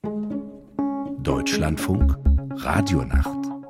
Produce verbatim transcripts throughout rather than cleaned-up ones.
Deutschlandfunk Radionacht.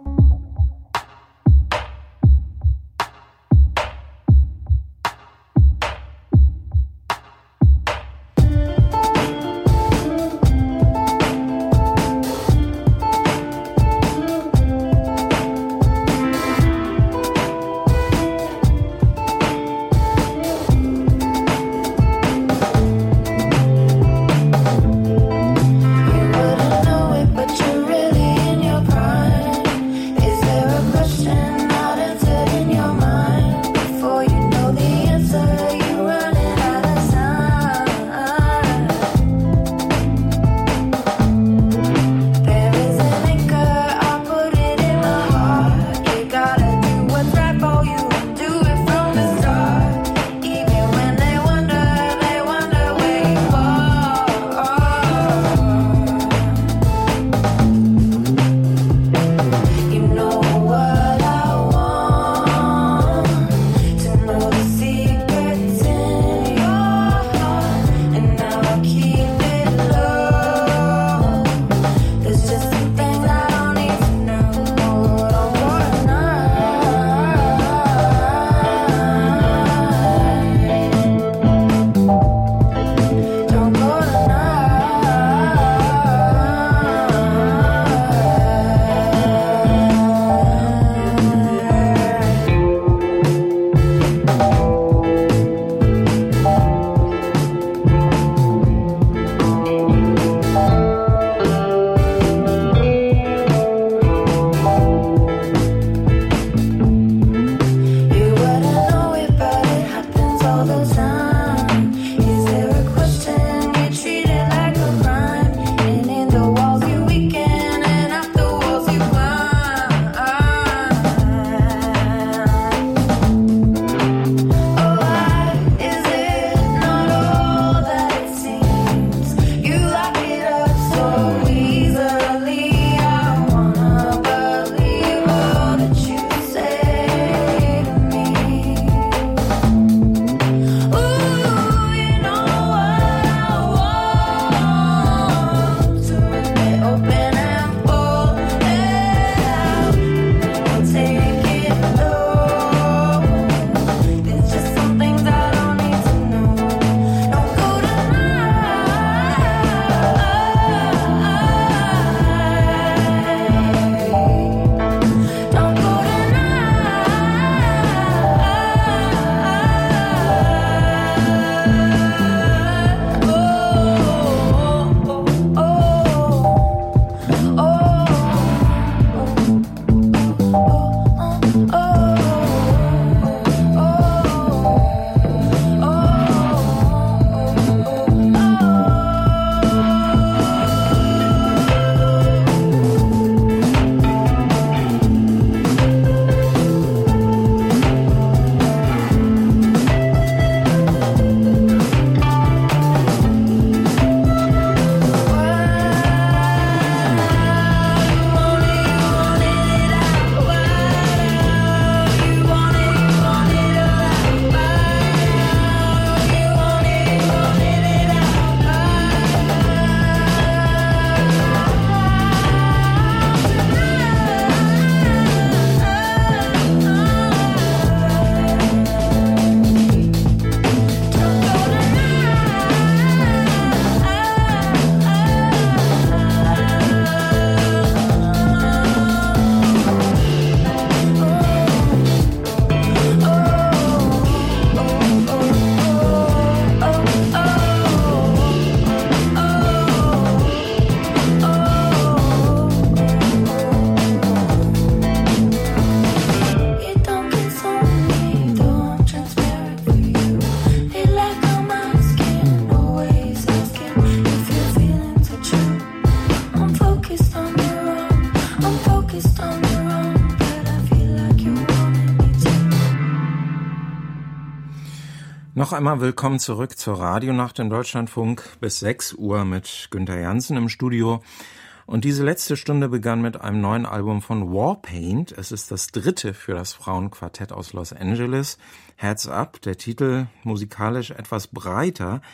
Noch einmal willkommen zurück zur Radionacht im Deutschlandfunk bis sechs Uhr mit Günther Jansen im Studio. Und diese letzte Stunde begann mit einem neuen Album von Warpaint. Es ist das dritte für das Frauenquartett aus Los Angeles. Heads Up, der Titel musikalisch etwas breiter.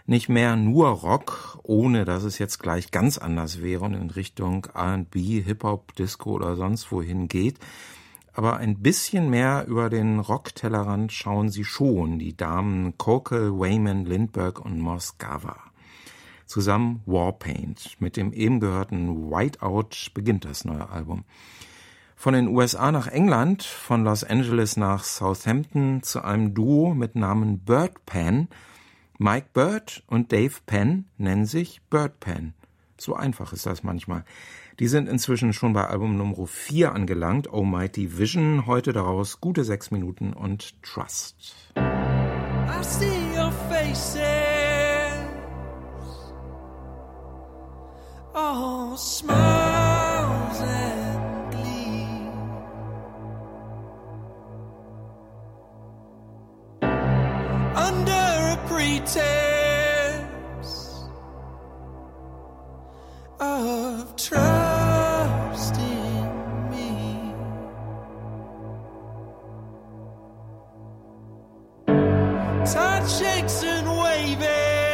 Nicht mehr nur Rock, ohne dass es jetzt gleich ganz anders wäre und in Richtung R and B, Hip-Hop, Disco oder sonst wohin geht. Aber ein bisschen mehr über den Rocktellerrand schauen sie schon, die Damen Kokel, Wayman, Lindbergh und Moscova. Zusammen Warpaint. Mit dem eben gehörten Whiteout beginnt das neue Album. Von den U S A nach England, von Los Angeles nach Southampton zu einem Duo mit Namen Bird Pen. Mike Bird und Dave Penn nennen sich Bird Pen. So einfach ist das manchmal. Die sind inzwischen schon bei Album Nummer vier angelangt, Oh Mighty Vision, heute daraus gute sechs Minuten und Trust. I see your faces, all smiles and glee. Under a pretense of trust in me, tide shakes and waving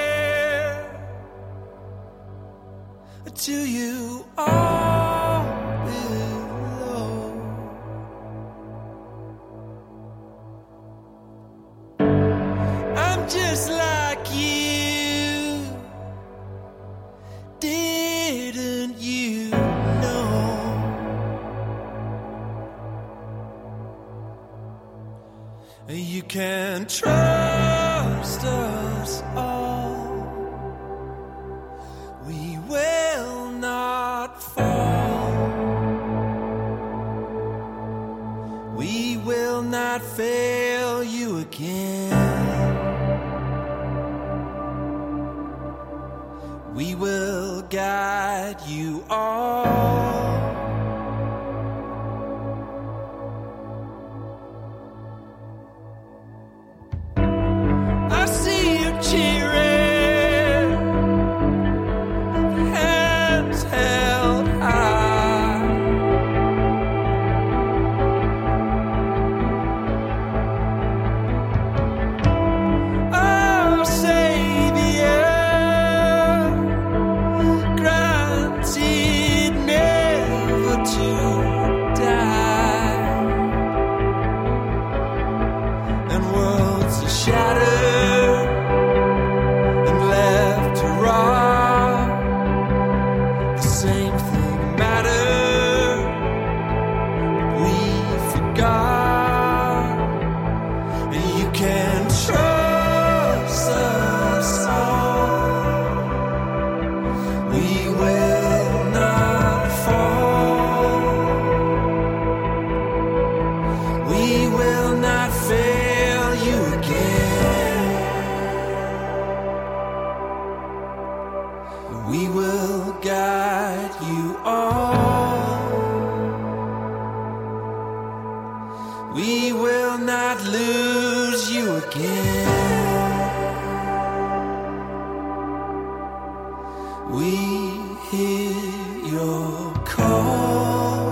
till you all below. I'm just like you. Didn't you know? You can trust us all. We will not fall. We will not fail you again. We will guide you all. I see you cheering, hands held high. Oh, Savior, granted never to die, and worlds are shattered and left to rot. The same thing mattered, but we forgot. And you can trust us all. We will not fall. We will not fail you again. We will guide you all. We will not lose you again. We hear your call.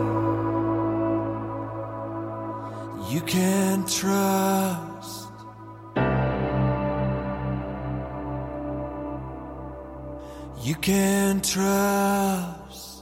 You can trust. You can trust.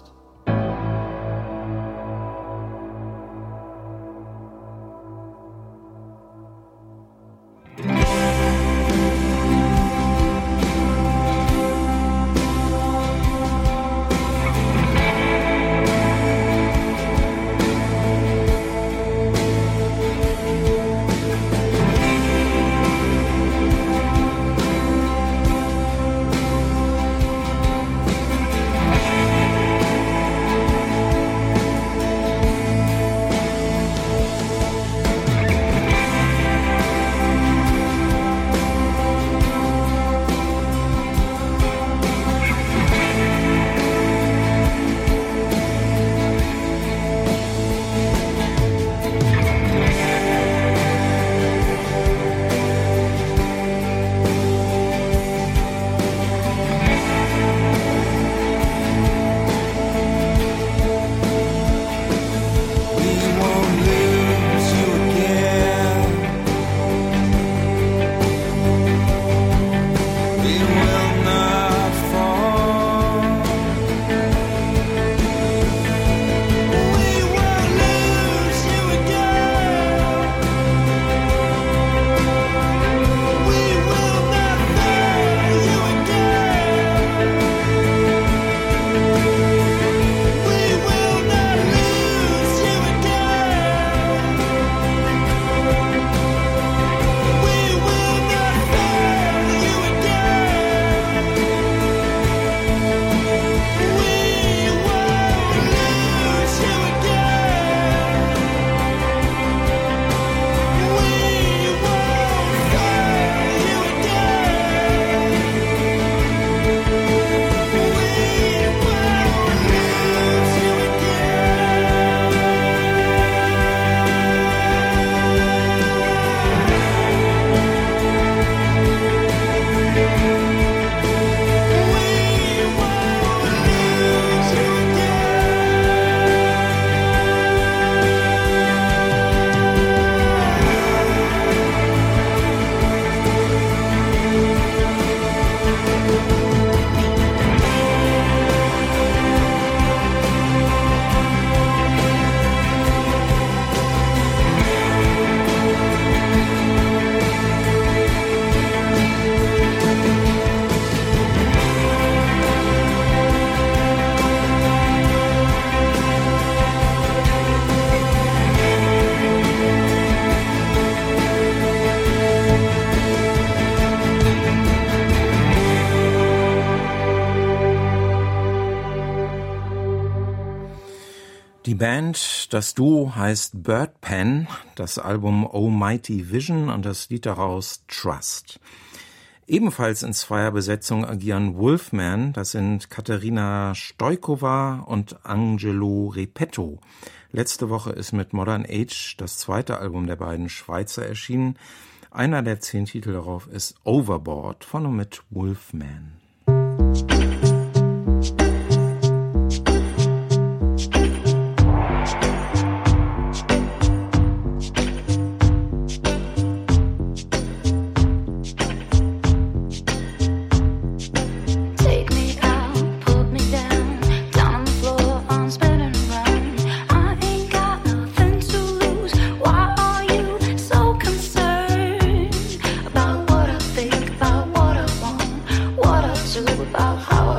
Die Band, das Duo heißt Birdpen, das Album Oh Mighty Vision und das Lied daraus Trust. Ebenfalls in Zweierbesetzung agieren Wolfman, das sind Katerina Stojkova und Angelo Repetto. Letzte Woche ist mit Modern Age das zweite Album der beiden Schweizer erschienen. Einer der zehn Titel darauf ist Overboard von und mit Wolfman. About how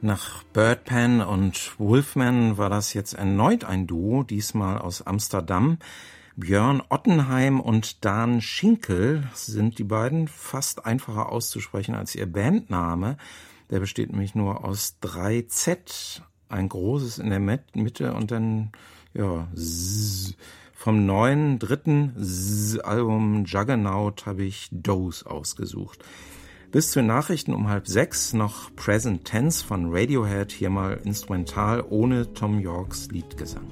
Nach Birdpan und Wolfman war das jetzt erneut ein Duo, diesmal aus Amsterdam. Björn Ottenheim und Dan Schinkel sind die beiden, fast einfacher auszusprechen als ihr Bandname. Der besteht nämlich nur aus drei Z, ein großes in der Mitte und dann, ja, Z. Vom neuen, dritten Z Album Juggernaut habe ich Dose ausgesucht. Bis zu den Nachrichten um halb sechs noch Present Tense von Radiohead, hier mal instrumental ohne Tom Yorks Liedgesang.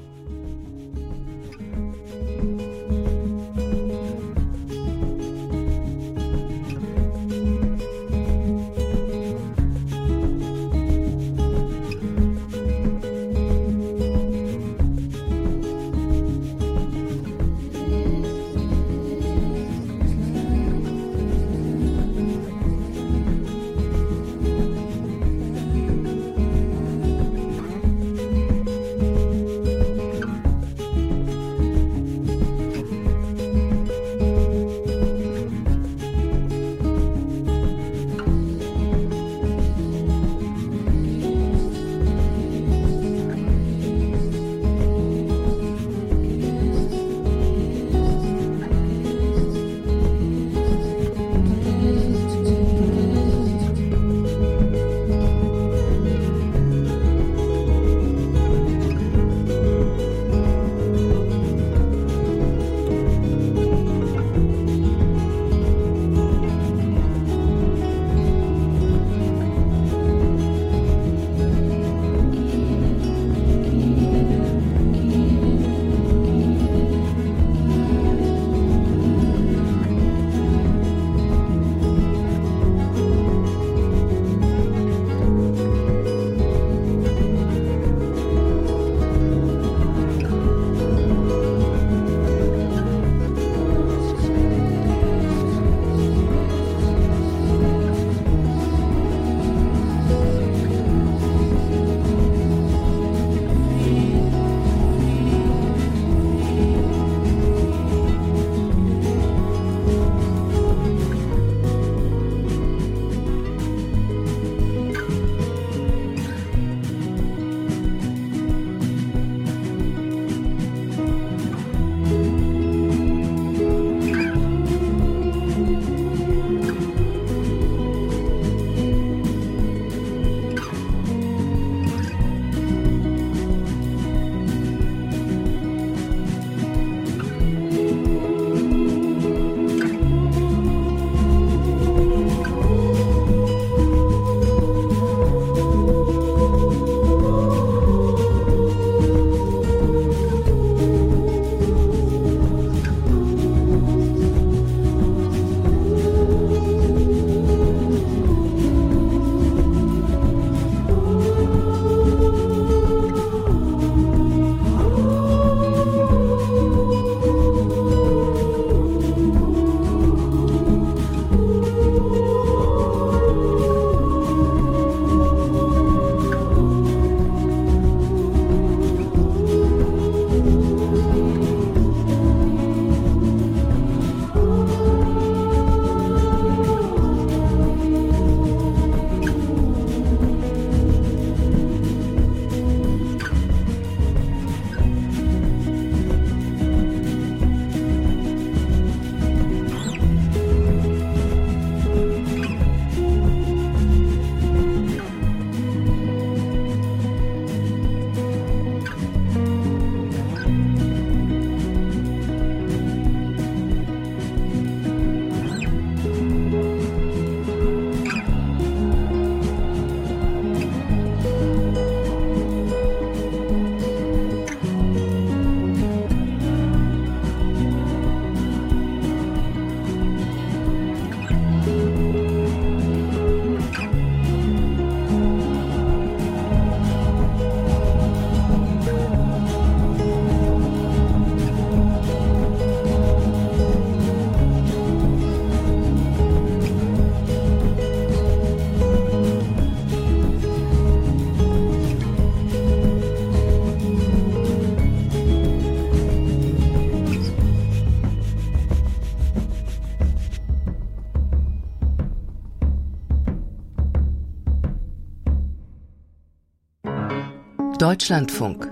Deutschlandfunk.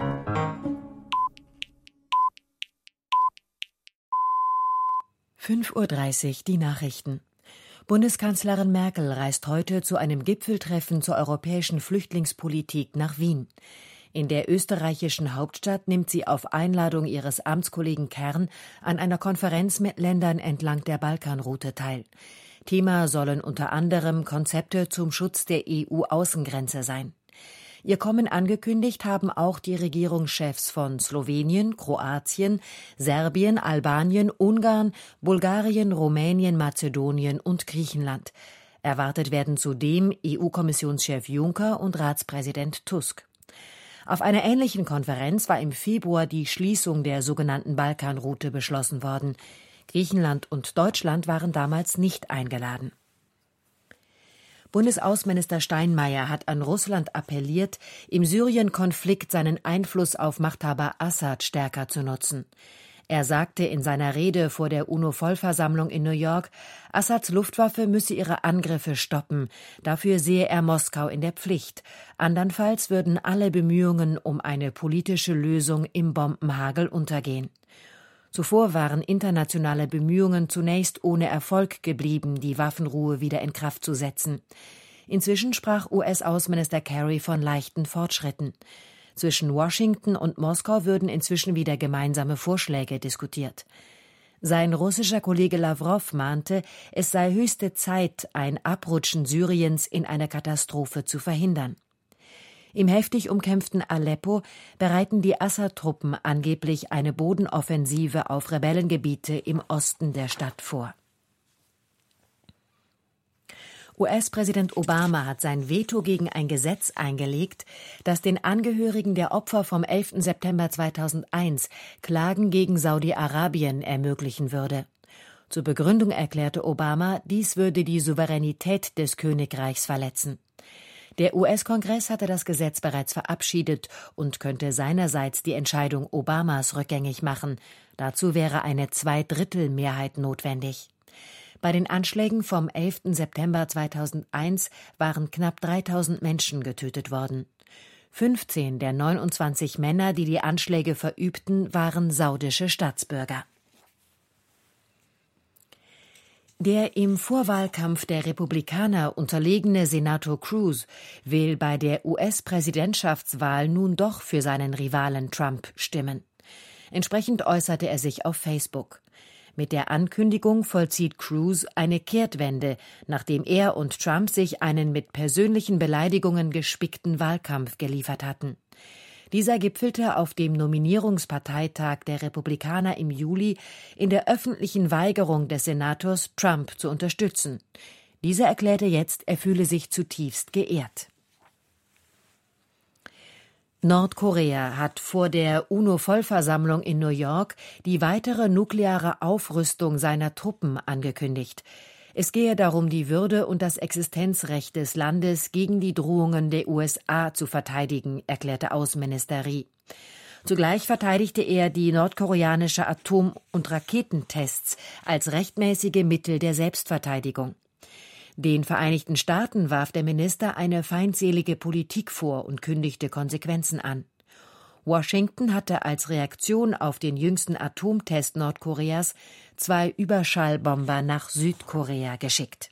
fünf Uhr dreißig, die Nachrichten. Bundeskanzlerin Merkel reist heute zu einem Gipfeltreffen zur europäischen Flüchtlingspolitik nach Wien. In der österreichischen Hauptstadt nimmt sie auf Einladung ihres Amtskollegen Kern an einer Konferenz mit Ländern entlang der Balkanroute teil. Thema sollen unter anderem Konzepte zum Schutz der E U-Außengrenze sein. Ihr Kommen angekündigt haben auch die Regierungschefs von Slowenien, Kroatien, Serbien, Albanien, Ungarn, Bulgarien, Rumänien, Mazedonien und Griechenland. Erwartet werden zudem E U-Kommissionschef Juncker und Ratspräsident Tusk. Auf einer ähnlichen Konferenz war im Februar die Schließung der sogenannten Balkanroute beschlossen worden. Griechenland und Deutschland waren damals nicht eingeladen. Bundesaußenminister Steinmeier hat an Russland appelliert, im Syrien-Konflikt seinen Einfluss auf Machthaber Assad stärker zu nutzen. Er sagte in seiner Rede vor der UNO-Vollversammlung in New York, Assads Luftwaffe müsse ihre Angriffe stoppen. Dafür sehe er Moskau in der Pflicht. Andernfalls würden alle Bemühungen um eine politische Lösung im Bombenhagel untergehen. Zuvor waren internationale Bemühungen zunächst ohne Erfolg geblieben, die Waffenruhe wieder in Kraft zu setzen. Inzwischen sprach U S-Außenminister Kerry von leichten Fortschritten. Zwischen Washington und Moskau würden inzwischen wieder gemeinsame Vorschläge diskutiert. Sein russischer Kollege Lawrow mahnte, es sei höchste Zeit, ein Abrutschen Syriens in eine Katastrophe zu verhindern. Im heftig umkämpften Aleppo bereiten die Assad-Truppen angeblich eine Bodenoffensive auf Rebellengebiete im Osten der Stadt vor. U S-Präsident Obama hat sein Veto gegen ein Gesetz eingelegt, das den Angehörigen der Opfer vom elften September zweitausendeins Klagen gegen Saudi-Arabien ermöglichen würde. Zur Begründung erklärte Obama, dies würde die Souveränität des Königreichs verletzen. Der U S-Kongress hatte das Gesetz bereits verabschiedet und könnte seinerseits die Entscheidung Obamas rückgängig machen. Dazu wäre eine Zweidrittelmehrheit notwendig. Bei den Anschlägen vom elften September zweitausendeins waren knapp dreitausend Menschen getötet worden. fünfzehn der neunundzwanzig Männer, die die Anschläge verübten, waren saudische Staatsbürger. Der im Vorwahlkampf der Republikaner unterlegene Senator Cruz will bei der U S-Präsidentschaftswahl nun doch für seinen Rivalen Trump stimmen. Entsprechend äußerte er sich auf Facebook. Mit der Ankündigung vollzieht Cruz eine Kehrtwende, nachdem er und Trump sich einen mit persönlichen Beleidigungen gespickten Wahlkampf geliefert hatten. Dieser gipfelte auf dem Nominierungsparteitag der Republikaner im Juli in der öffentlichen Weigerung des Senators, Trump zu unterstützen. Dieser erklärte jetzt, er fühle sich zutiefst geehrt. Nordkorea hat vor der UNO-Vollversammlung in New York die weitere nukleare Aufrüstung seiner Truppen angekündigt. Es gehe darum, die Würde und das Existenzrecht des Landes gegen die Drohungen der U S A zu verteidigen, erklärte Außenminister Ri. Zugleich verteidigte er die nordkoreanische Atom- und Raketentests als rechtmäßige Mittel der Selbstverteidigung. Den Vereinigten Staaten warf der Minister eine feindselige Politik vor und kündigte Konsequenzen an. Washington hatte als Reaktion auf den jüngsten Atomtest Nordkoreas zwei Überschallbomber nach Südkorea geschickt.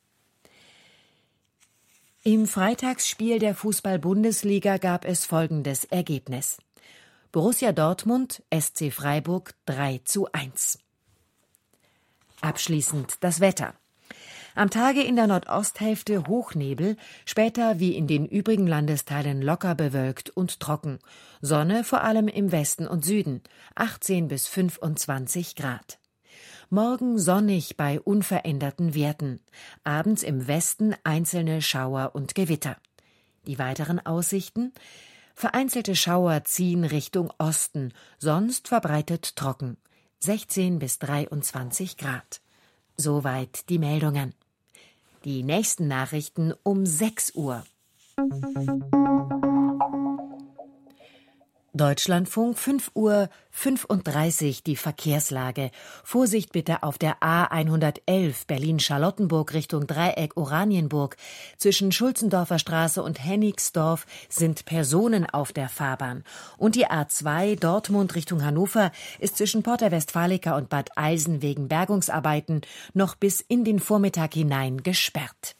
Im Freitagsspiel der Fußball-Bundesliga gab es folgendes Ergebnis: Borussia Dortmund, S C Freiburg drei zu eins. Abschließend das Wetter. Am Tage in der Nordosthälfte Hochnebel, später wie in den übrigen Landesteilen locker bewölkt und trocken. Sonne vor allem im Westen und Süden, achtzehn bis fünfundzwanzig Grad. Morgen sonnig bei unveränderten Werten. Abends im Westen einzelne Schauer und Gewitter. Die weiteren Aussichten? Vereinzelte Schauer ziehen Richtung Osten, sonst verbreitet trocken. sechzehn bis dreiundzwanzig Grad. Soweit die Meldungen. Die nächsten Nachrichten um sechs Uhr. Deutschlandfunk, fünf Uhr fünfunddreißig, die Verkehrslage. Vorsicht bitte auf der A hundertelf Berlin-Charlottenburg Richtung Dreieck Oranienburg. Zwischen Schulzendorfer Straße und Hennigsdorf sind Personen auf der Fahrbahn. Und die A zwei Dortmund Richtung Hannover ist zwischen Porta Westfalica und Bad Eisen wegen Bergungsarbeiten noch bis in den Vormittag hinein gesperrt.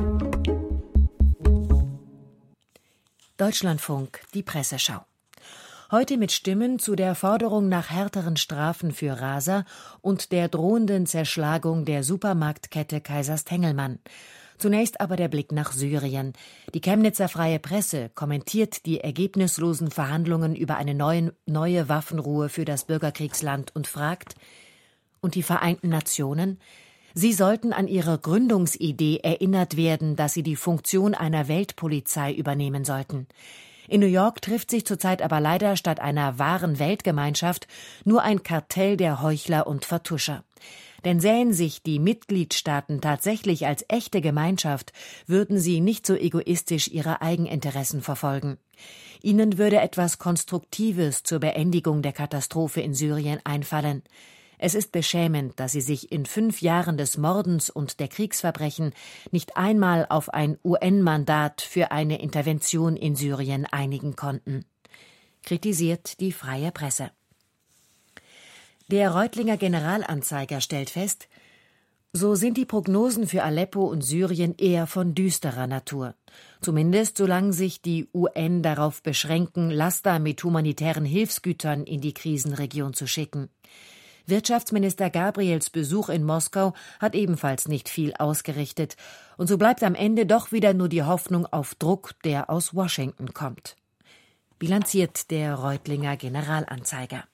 Deutschlandfunk, die Presseschau. Heute mit Stimmen zu der Forderung nach härteren Strafen für Raser und der drohenden Zerschlagung der Supermarktkette Kaisers Tengelmann. Zunächst aber der Blick nach Syrien. Die Chemnitzer Freie Presse kommentiert die ergebnislosen Verhandlungen über eine neue, neue Waffenruhe für das Bürgerkriegsland und fragt: Und die Vereinten Nationen? Sie sollten an ihre Gründungsidee erinnert werden, dass sie die Funktion einer Weltpolizei übernehmen sollten. In New York trifft sich zurzeit aber leider statt einer wahren Weltgemeinschaft nur ein Kartell der Heuchler und Vertuscher. Denn sähen sich die Mitgliedstaaten tatsächlich als echte Gemeinschaft, würden sie nicht so egoistisch ihre Eigeninteressen verfolgen. Ihnen würde etwas Konstruktives zur Beendigung der Katastrophe in Syrien einfallen. Es ist beschämend, dass sie sich in fünf Jahren des Mordens und der Kriegsverbrechen nicht einmal auf ein U N-Mandat für eine Intervention in Syrien einigen konnten. Kritisiert die Freie Presse. Der Reutlinger Generalanzeiger stellt fest, so sind die Prognosen für Aleppo und Syrien eher von düsterer Natur. Zumindest solange sich die U N darauf beschränken, Laster mit humanitären Hilfsgütern in die Krisenregion zu schicken. Wirtschaftsminister Gabriels Besuch in Moskau hat ebenfalls nicht viel ausgerichtet. Und so bleibt am Ende doch wieder nur die Hoffnung auf Druck, der aus Washington kommt. Bilanziert der Reutlinger Generalanzeiger.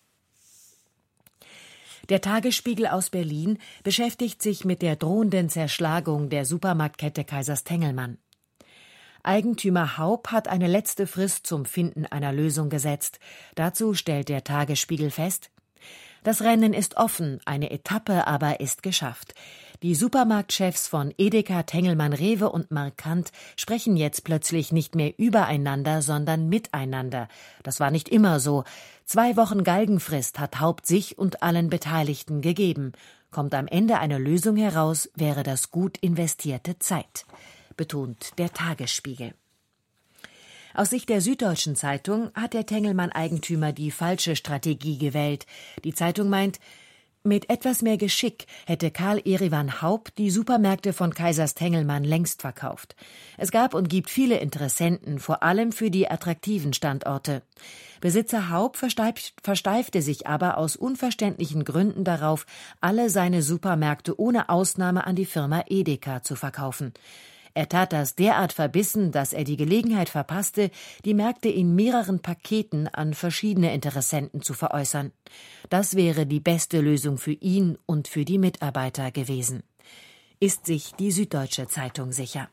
Der Tagesspiegel aus Berlin beschäftigt sich mit der drohenden Zerschlagung der Supermarktkette Kaisers Tengelmann. Eigentümer Haup hat eine letzte Frist zum Finden einer Lösung gesetzt. Dazu stellt der Tagesspiegel fest: Das Rennen ist offen, eine Etappe aber ist geschafft. Die Supermarktchefs von Edeka, Tengelmann, Rewe und Markant sprechen jetzt plötzlich nicht mehr übereinander, sondern miteinander. Das war nicht immer so. Zwei Wochen Galgenfrist hat Haupt sich und allen Beteiligten gegeben. Kommt am Ende eine Lösung heraus, wäre das gut investierte Zeit, betont der Tagesspiegel. Aus Sicht der Süddeutschen Zeitung hat der Tengelmann-Eigentümer die falsche Strategie gewählt. Die Zeitung meint, mit etwas mehr Geschick hätte Karl Erivan Haup die Supermärkte von Kaisers Tengelmann längst verkauft. Es gab und gibt viele Interessenten, vor allem für die attraktiven Standorte. Besitzer Haup versteifte sich aber aus unverständlichen Gründen darauf, alle seine Supermärkte ohne Ausnahme an die Firma Edeka zu verkaufen. Er tat das derart verbissen, dass er die Gelegenheit verpasste, die Märkte in mehreren Paketen an verschiedene Interessenten zu veräußern. Das wäre die beste Lösung für ihn und für die Mitarbeiter gewesen. Ist sich die Süddeutsche Zeitung sicher.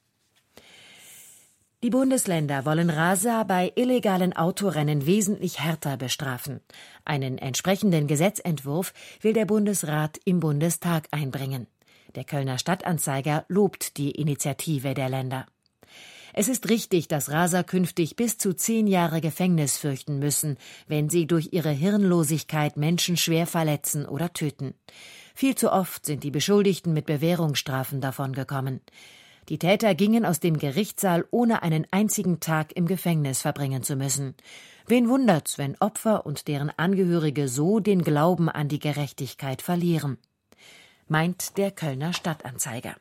Die Bundesländer wollen Raser bei illegalen Autorennen wesentlich härter bestrafen. Einen entsprechenden Gesetzentwurf will der Bundesrat im Bundestag einbringen. Der Kölner Stadtanzeiger lobt die Initiative der Länder. Es ist richtig, dass Raser künftig bis zu zehn Jahre Gefängnis fürchten müssen, wenn sie durch ihre Hirnlosigkeit Menschen schwer verletzen oder töten. Viel zu oft sind die Beschuldigten mit Bewährungsstrafen davongekommen. Die Täter gingen aus dem Gerichtssaal, ohne einen einzigen Tag im Gefängnis verbringen zu müssen. Wen wundert's, wenn Opfer und deren Angehörige so den Glauben an die Gerechtigkeit verlieren? Meint der Kölner Stadtanzeiger.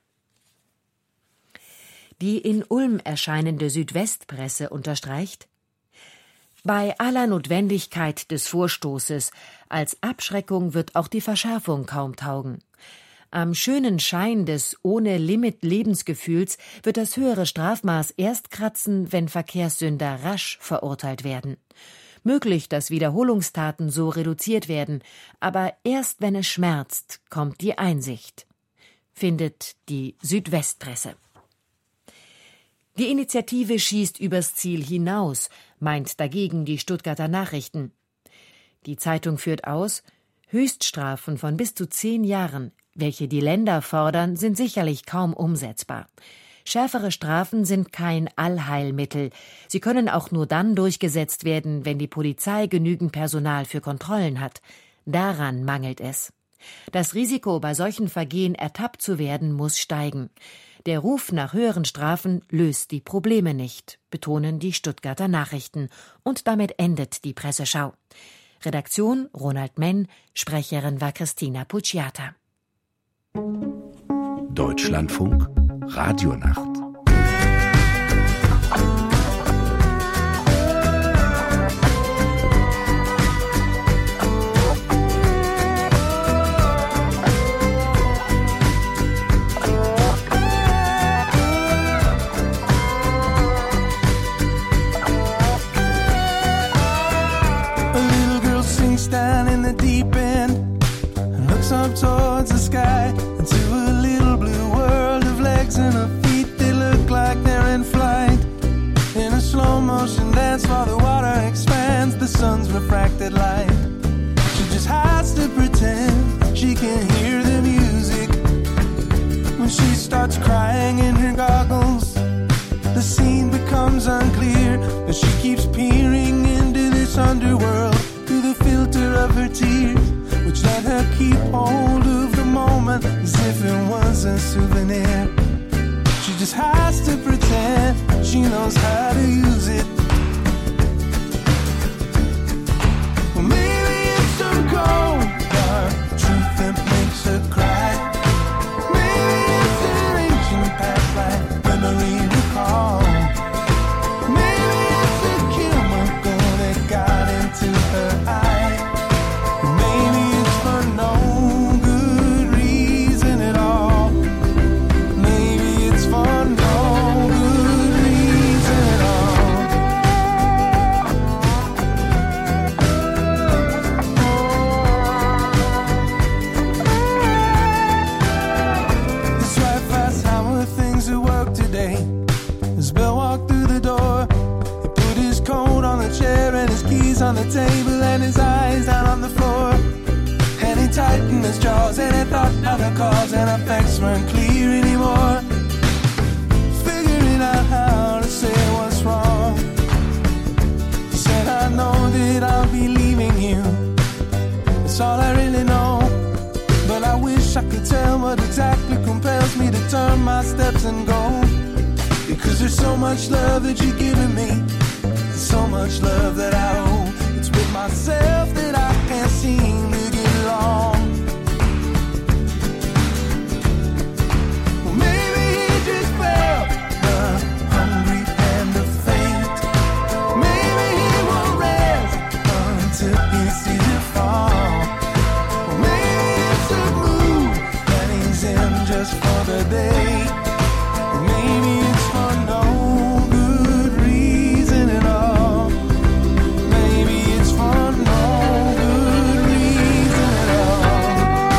Die in Ulm erscheinende Südwestpresse unterstreicht: Bei aller Notwendigkeit des Vorstoßes, als Abschreckung wird auch die Verschärfung kaum taugen. Am schönen Schein des Ohne-Limit-Lebensgefühls wird das höhere Strafmaß erst kratzen, wenn Verkehrssünder rasch verurteilt werden. Möglich, dass Wiederholungstaten so reduziert werden, aber erst wenn es schmerzt, kommt die Einsicht, findet die Südwestpresse. Die Initiative schießt übers Ziel hinaus, meint dagegen die Stuttgarter Nachrichten. Die Zeitung führt aus, Höchststrafen von bis zu zehn Jahren, welche die Länder fordern, sind sicherlich kaum umsetzbar. Schärfere Strafen sind kein Allheilmittel. Sie können auch nur dann durchgesetzt werden, wenn die Polizei genügend Personal für Kontrollen hat. Daran mangelt es. Das Risiko, bei solchen Vergehen ertappt zu werden, muss steigen. Der Ruf nach höheren Strafen löst die Probleme nicht, betonen die Stuttgarter Nachrichten. Und damit endet die Presseschau. Redaktion Ronald Menn, Sprecherin war Christina Pucciata. Deutschlandfunk Radionacht. Down in the deep end and looks up towards the sky into a little blue world of legs and her feet. They look like they're in flight in a slow motion dance while the water expands the sun's refracted light. She just has to pretend she can hear the music when she starts crying in her goggles. The scene becomes unclear, but she keeps peering into this underworld through the filter of her tears, which let her keep hold of the moment as if it was a souvenir. She just has to pretend she knows how to use it. Well, maybe it's some cold, dark truth that makes her cry. Maybe it's an ancient past life memory recall. Maybe it's a chemical that got into her eye. Maybe it's for no good reason at all. Maybe it's for no good reason at all. This right fast, how are things at work today? As Bill walked through the door, he put his coat on the chair and his keys on the table and his eyes down on the floor. And he tightened his jaws and he thought now the cause and effects weren't clear anymore. Figuring out how to say what's wrong. He said, I know that I'll be leaving you. That's all I really know. But I wish I could tell what exactly compels me to turn my steps and go. Because there's so much love that you're giving me, so much love that I owe. It's with myself that I can't seem to get along. Well, maybe he just felt the hungry hand of fate. Maybe he won't rest until he sees it fall. Well, maybe it's a mood that he's in just for the day. Maybe it's for no good reason at all. Maybe it's for no good reason at all.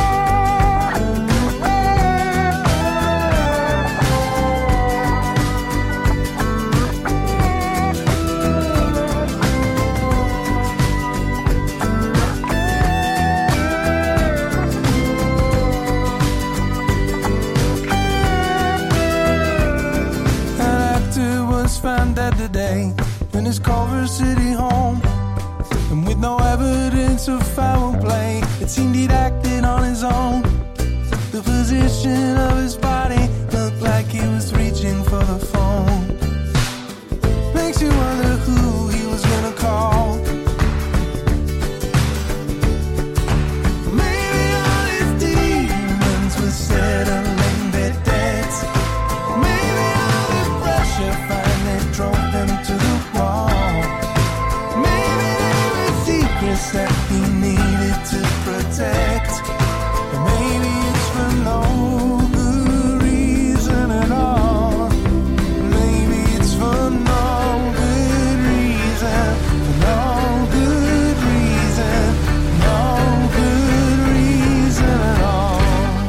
Found dead today in his Culver City home, and with no evidence of foul play, it seemed he'd acted on his own. The position of his body looked like he was reaching for the phone. Makes you wonder who he was gonna call. Maybe all his demons were settling their debts. Maybe all the pressure drove him to the wall. Maybe there were secrets that he needed to protect. Maybe it's for no good reason at all. Maybe it's for no good reason. No good reason. No good reason at all.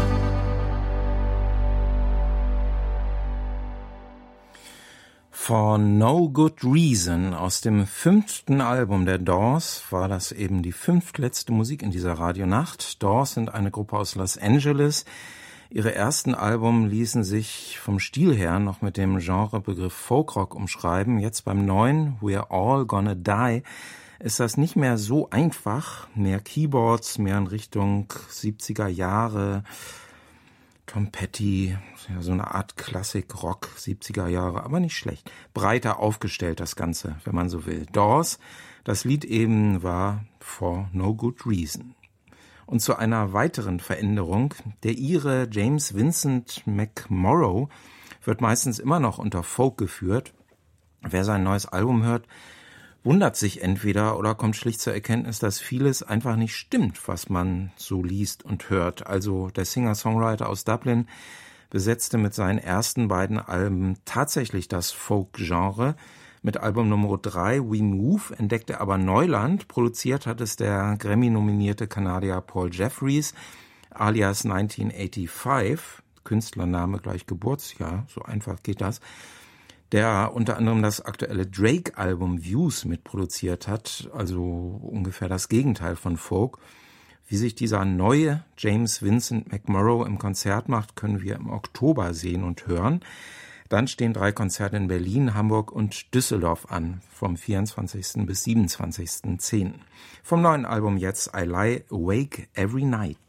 For No Good Reason aus dem fünften Album der Doors war das eben die fünftletzte Musik in dieser Radionacht. Doors sind eine Gruppe aus Los Angeles, Ihre ersten Alben ließen sich vom Stil her noch mit dem Genrebegriff Folkrock umschreiben. Jetzt beim neuen We're All Gonna Die ist das nicht mehr so einfach. Mehr Keyboards, mehr in Richtung siebziger Jahre. Tom Petty, ja, so eine Art Klassik-Rock, siebziger Jahre, aber nicht schlecht. Breiter aufgestellt das Ganze, wenn man so will. Doors, das Lied eben war For No Good Reason. Und zu einer weiteren Veränderung, der Ire James Vincent McMorrow wird meistens immer noch unter Folk geführt. Wer sein neues Album hört, wundert sich entweder oder kommt schlicht zur Erkenntnis, dass vieles einfach nicht stimmt, was man so liest und hört. Also der Singer-Songwriter aus Dublin besetzte mit seinen ersten beiden Alben tatsächlich das Folk-Genre. Mit Album Nummer drei, We Move, entdeckte aber Neuland. Produziert hat es der Grammy-nominierte Kanadier Paul Jeffries, alias neunzehnhundertfünfundachtzig, Künstlername gleich Geburtsjahr, so einfach geht das, der unter anderem das aktuelle Drake-Album Views mitproduziert hat, also ungefähr das Gegenteil von Folk. Wie sich dieser neue James Vincent McMorrow im Konzert macht, können wir im Oktober sehen und hören. Dann stehen drei Konzerte in Berlin, Hamburg und Düsseldorf an, vom vierundzwanzigsten bis siebenundzwanzigsten zehnten Vom neuen Album jetzt I Lie Awake Every Night.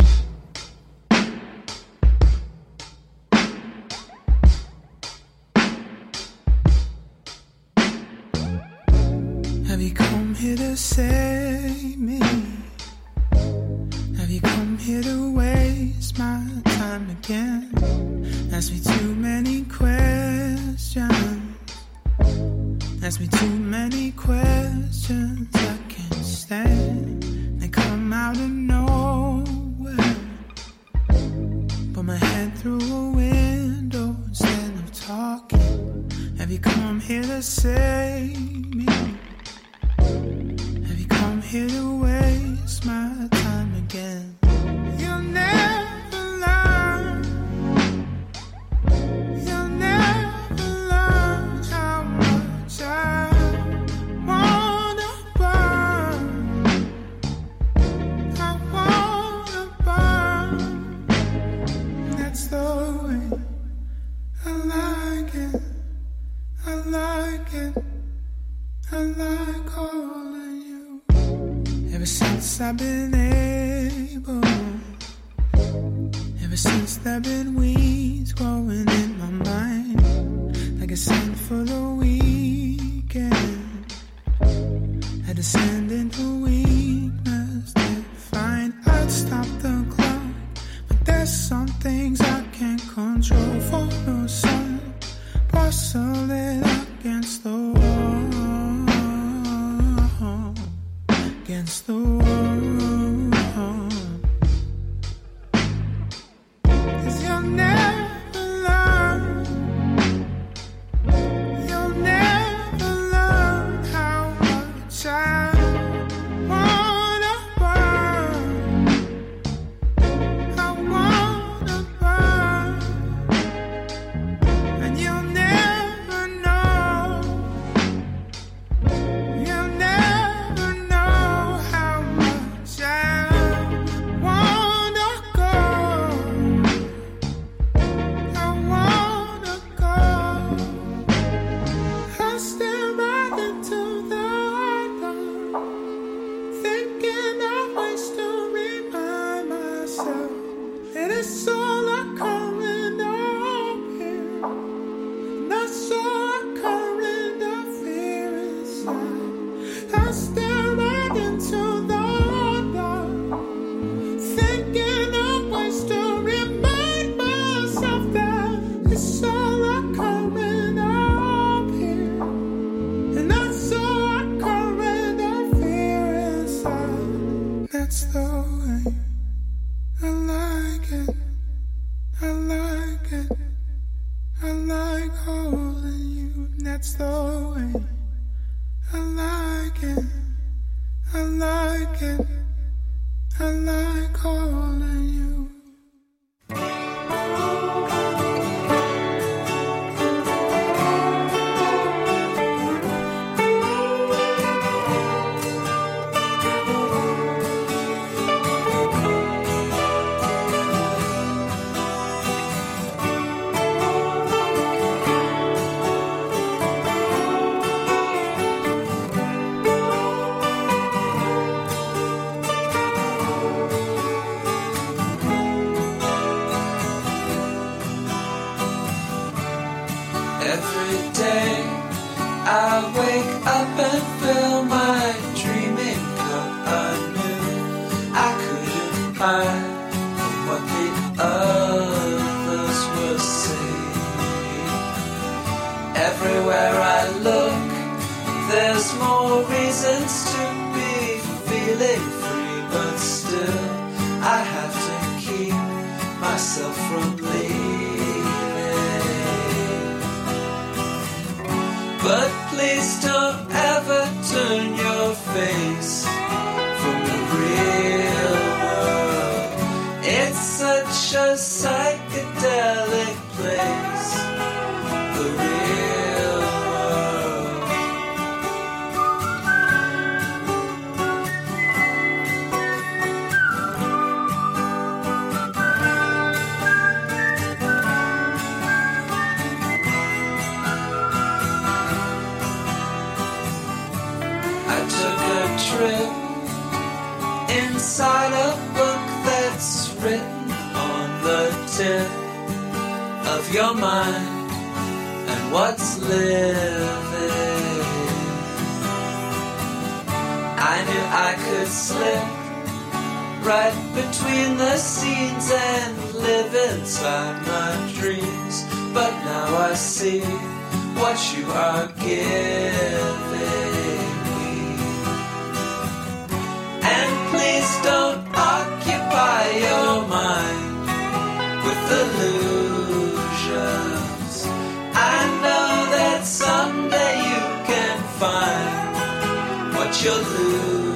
Have you come here to save me? Have you come here to waste my time again? Ask me too many questions. Ask me too many questions I can't stand. They come out of nowhere. Put my head through a window instead of talking. Have you come here to save me? Have you come here to waste my time again? You'll never learn. You'll never learn how much I wanna burn. I wanna burn. That's the way I like it. I like it. I like all of you. Ever since I've been able, ever since there've been weeds growing in my mind, like a scent for the weekend, I descend into weakness to find I'd stop the clock, but there's some things I can't control. For no sun, parcel it against the wall. Against the wall. 'Cause you'll never learn. You'll never learn how much I wanna burn. I wanna burn. And you'll never know. You'll never know how much I wanna go. I wanna go. I stare right into the dark, thinking of ways to remind myself that it's all occurring up here. That's all occurring up here inside. I stare right into the dark, thinking of ways to remind myself that it's all occurring up here. And that's all occurring up here inside. That's the way I like it. I like it. I like holding you. That's the way I like it. I like it. I like holding you. Every day I wake up and fill my dreaming cup. I knew I couldn't hide from what the others were saying. Everywhere I look, there's more reasons to be feeling free, but still I have to keep myself from leaving. But please don't ever turn your face from the real world. It's such a psychedelic place, the real world. I took a trip inside a book that's written on the tip of your mind and what's living. I knew I could slip right between the scenes and live inside my dreams, but now I see what you are giving. And please don't occupy your mind with illusions. I know that someday you can find what you're losing.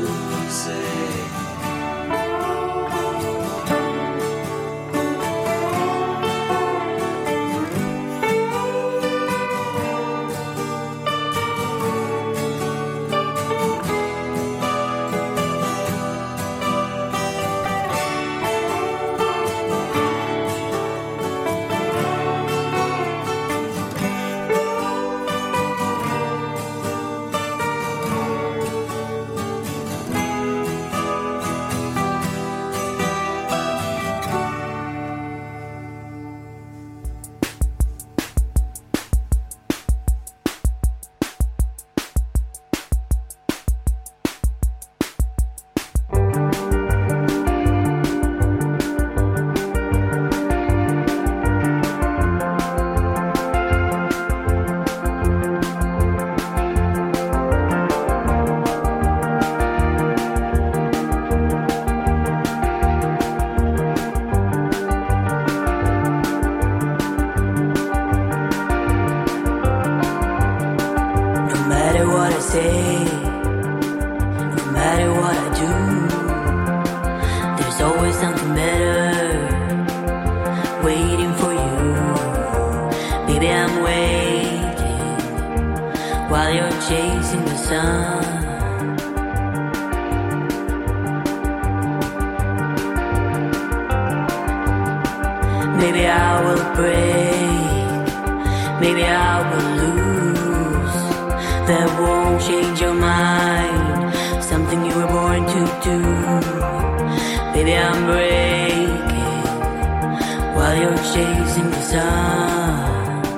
Maybe I will break, maybe I will lose. That won't change your mind, something you were born to do. Baby, I'm breaking while you're chasing the sun.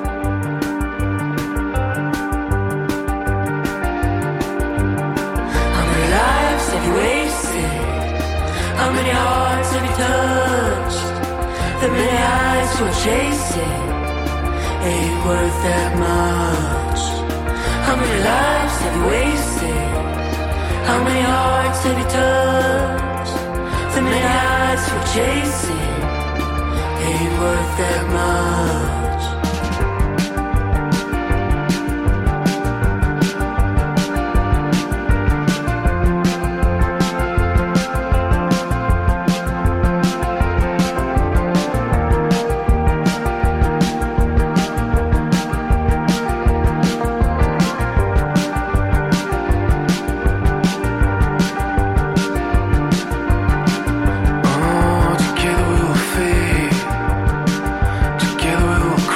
How many lives have you wasted? How many hearts have you touched? The many eyes you're chasing ain't worth that much. How many lives have you wasted? How many hearts have you touched? The many eyes you're chasing ain't worth that much. Together we will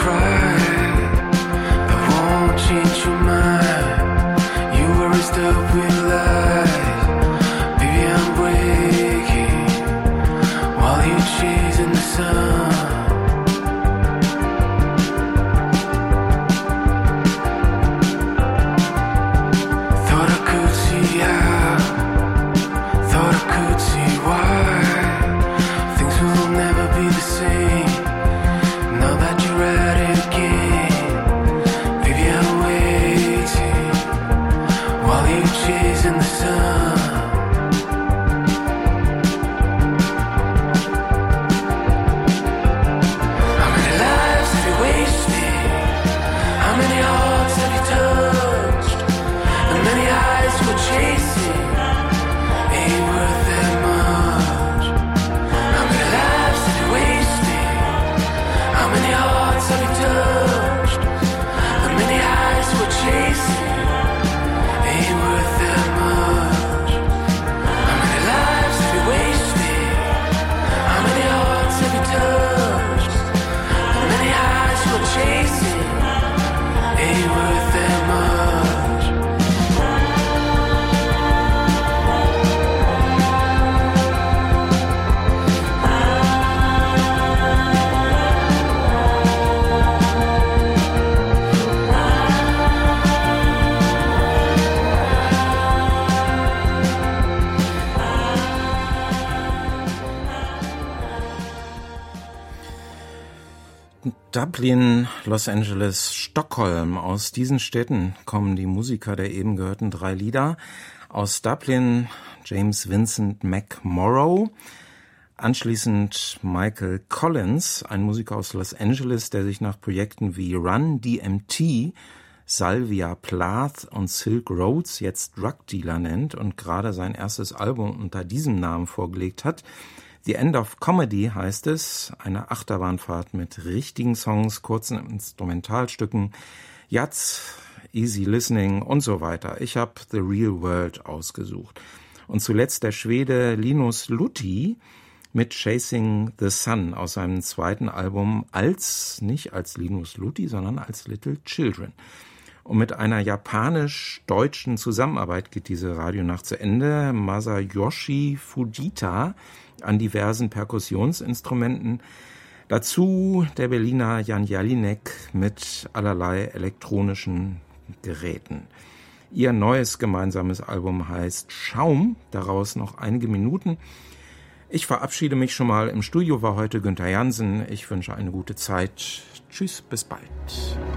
Dublin, Los Angeles, Stockholm. Aus diesen Städten kommen die Musiker der eben gehörten drei Lieder. Aus Dublin James Vincent McMorrow, anschließend Michael Collins, ein Musiker aus Los Angeles, der sich nach Projekten wie Run D M T, Salvia Plath und Silk Roads jetzt Drug Dealer nennt und gerade sein erstes Album unter diesem Namen vorgelegt hat. The End of Comedy heißt es, eine Achterbahnfahrt mit richtigen Songs, kurzen Instrumentalstücken, Jazz, Easy Listening und so weiter. Ich habe The Real World ausgesucht. Und zuletzt der Schwede Linus Luthi mit Chasing the Sun aus seinem zweiten Album als, nicht als Linus Luthi, sondern als Little Children. Und mit einer japanisch-deutschen Zusammenarbeit geht diese Radionacht zu Ende. Masayoshi Fujita an diversen Perkussionsinstrumenten. Dazu der Berliner Jan Jelinek mit allerlei elektronischen Geräten. Ihr neues gemeinsames Album heißt Schaum, daraus noch einige Minuten. Ich verabschiede mich schon mal. Im Studio war heute Günther Jansen. Ich wünsche eine gute Zeit. Tschüss, bis bald.